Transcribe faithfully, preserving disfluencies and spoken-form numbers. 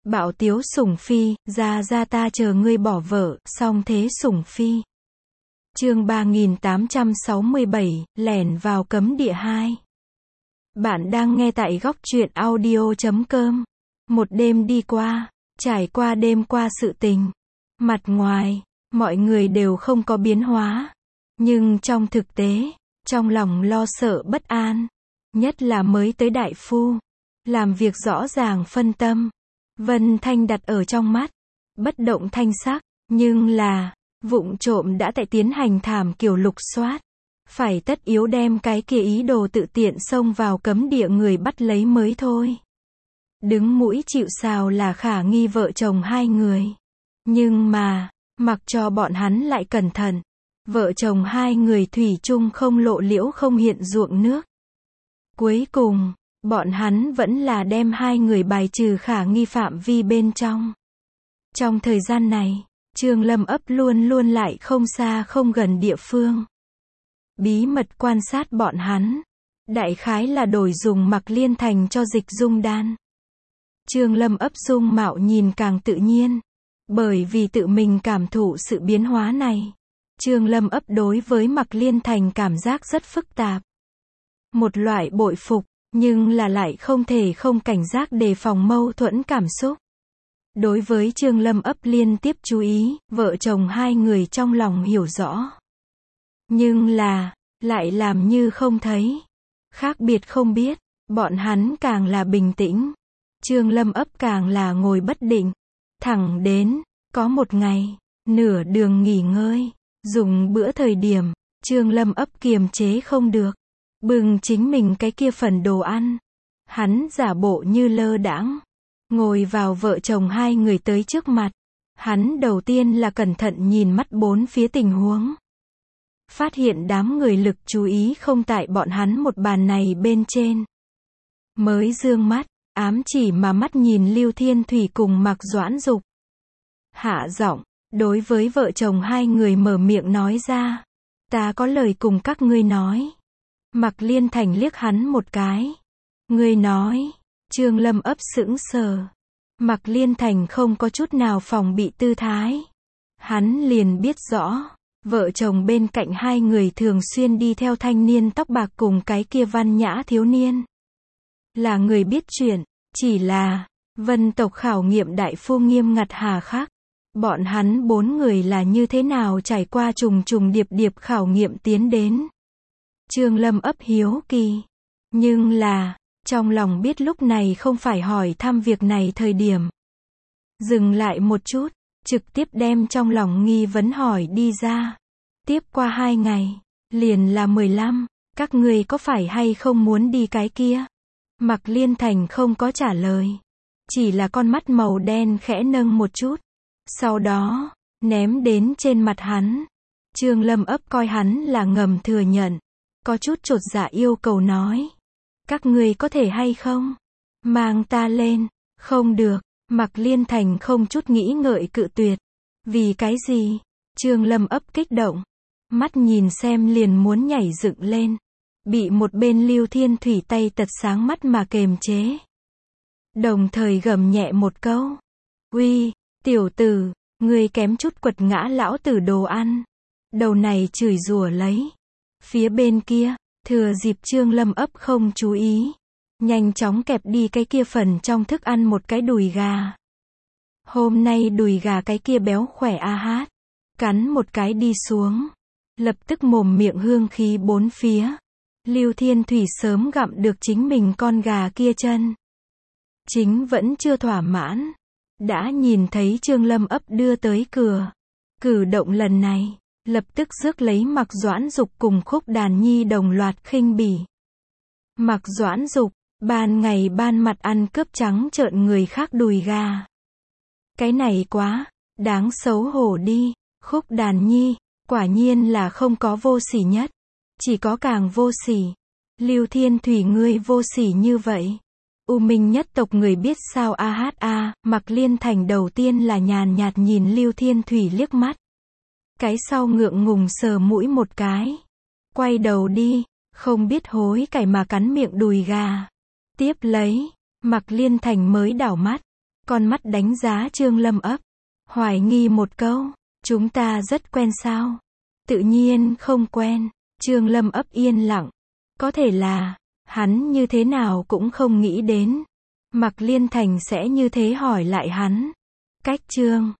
Bạo tiếu sủng phi, ra ra ta chờ ngươi bỏ vợ, song thế sủng phi. Chương ba nghìn tám trăm sáu mươi bảy, lẻn vào cấm địa hai. Bạn đang nghe tại góc truyện audio chấm com. Một đêm đi qua, trải qua đêm qua sự tình. Mặt ngoài, mọi người đều không có biến hóa. Nhưng trong thực tế, trong lòng lo sợ bất an. Nhất là mới tới đại phu. Làm việc rõ ràng phân tâm. Vân Thanh đặt ở trong mắt. Bất động thanh sắc. Nhưng là, vụng trộm đã tại tiến hành thảm kiểu lục soát. Phải tất yếu đem cái kia ý đồ tự tiện xông vào cấm địa người bắt lấy mới thôi. Đứng mũi chịu sào là khả nghi vợ chồng hai người. Nhưng mà, mặc cho bọn hắn lại cẩn thận. Vợ chồng hai người thủy chung không lộ liễu không hiện ruộng nước. Cuối cùng, bọn hắn vẫn là đem hai người bài trừ khả nghi phạm vi bên trong. Trong thời gian này, Trương Lâm ấp luôn luôn lại không xa không gần địa phương. Bí mật quan sát bọn hắn. Đại khái là đổi dùng Mặc Liên Thành cho dịch dung đan. Trương Lâm ấp dung mạo nhìn càng tự nhiên. Bởi vì tự mình cảm thụ sự biến hóa này. Trương Lâm ấp đối với Mặc Liên Thành cảm giác rất phức tạp. Một loại bội phục, nhưng là lại không thể không cảnh giác đề phòng mâu thuẫn cảm xúc. Đối với Trương Lâm ấp liên tiếp chú ý, vợ chồng hai người trong lòng hiểu rõ. Nhưng là, lại làm như không thấy. Khác biệt không biết, bọn hắn càng là bình tĩnh. Trương Lâm ấp càng là ngồi bất định. Thẳng đến, có một ngày, nửa đường nghỉ ngơi, dùng bữa thời điểm, Trương Lâm ấp kiềm chế không được. Bừng chính mình cái kia phần đồ ăn. Hắn giả bộ như lơ đãng. Ngồi vào vợ chồng hai người tới trước mặt. Hắn đầu tiên là cẩn thận nhìn mắt bốn phía tình huống. Phát hiện đám người lực chú ý không tại bọn hắn một bàn này bên trên. Mới dương mắt, ám chỉ mà mắt nhìn Lưu Thiên Thủy cùng Mạc Doãn Dục. Hạ giọng, đối với vợ chồng hai người mở miệng nói ra. Ta có lời cùng các ngươi nói. Mặc Liên Thành liếc hắn một cái. Ngươi nói. Trương Lâm ấp sững sờ. Mặc Liên Thành không có chút nào phòng bị tư thái. Hắn liền biết rõ. Vợ chồng bên cạnh hai người thường xuyên đi theo thanh niên tóc bạc cùng cái kia văn nhã thiếu niên. Là người biết chuyện. Chỉ là, vân tộc khảo nghiệm đại phu nghiêm ngặt hà khắc. Bọn hắn bốn người là như thế nào trải qua trùng trùng điệp điệp khảo nghiệm tiến đến. Trương Lâm ấp hiếu kỳ. Nhưng là, trong lòng biết lúc này không phải hỏi thăm việc này thời điểm. Dừng lại một chút, trực tiếp đem trong lòng nghi vấn hỏi đi ra. Tiếp qua hai ngày, liền là mười lăm, các ngươi có phải hay không muốn đi cái kia? Mặc Liên Thành không có trả lời. Chỉ là con mắt màu đen khẽ nâng một chút. Sau đó, ném đến trên mặt hắn. Trương Lâm ấp coi hắn là ngầm thừa nhận. Có chút chột dạ yêu cầu nói. Các ngươi có thể hay không? Mang ta lên. Không được. Mặc Liên Thành không chút nghĩ ngợi cự tuyệt. Vì cái gì? Trương Lâm ấp kích động. Mắt nhìn xem liền muốn nhảy dựng lên. Bị một bên Lưu Thiên Thủy tay tật sáng mắt mà kềm chế. Đồng thời gầm nhẹ một câu. Uy, tiểu tử, ngươi kém chút quật ngã lão tử đồ ăn. Đầu này chửi rủa lấy. Phía bên kia, thừa dịp Trương Lâm ấp không chú ý. Nhanh chóng kẹp đi cái kia phần trong thức ăn một cái đùi gà. Hôm nay đùi gà cái kia béo khỏe a hát. Cắn một cái đi xuống. Lập tức mồm miệng hương khí bốn phía. Lưu Thiên Thủy sớm gặm được chính mình con gà kia chân. Chính vẫn chưa thỏa mãn. Đã nhìn thấy Trương Lâm ấp đưa tới cửa. Cử động lần này. Lập tức rước lấy Mạc Doãn Dục cùng Khúc Đàn Nhi đồng loạt khinh bỉ. Mạc Doãn Dục, ban ngày ban mặt ăn cướp trắng trợn người khác đùi gà. Cái này quá, đáng xấu hổ đi. Khúc Đàn Nhi, quả nhiên là không có vô sỉ nhất. Chỉ có càng vô sỉ. Lưu Thiên Thủy ngươi vô sỉ như vậy. U Minh nhất tộc người biết sao a hát a, Mạc Liên Thành đầu tiên là nhàn nhạt nhìn Lưu Thiên Thủy liếc mắt. Cái sau ngượng ngùng sờ mũi một cái. Quay đầu đi, không biết hối cải mà cắn miệng đùi gà. Tiếp lấy, Mạc Liên Thành mới đảo mắt. Con mắt đánh giá Trương Lâm ấp. Hoài nghi một câu. Chúng ta rất quen sao? Tự nhiên không quen. Trương Lâm ấp yên lặng. Có thể là, hắn như thế nào cũng không nghĩ đến. Mạc Liên Thành sẽ như thế hỏi lại hắn. Cách Trương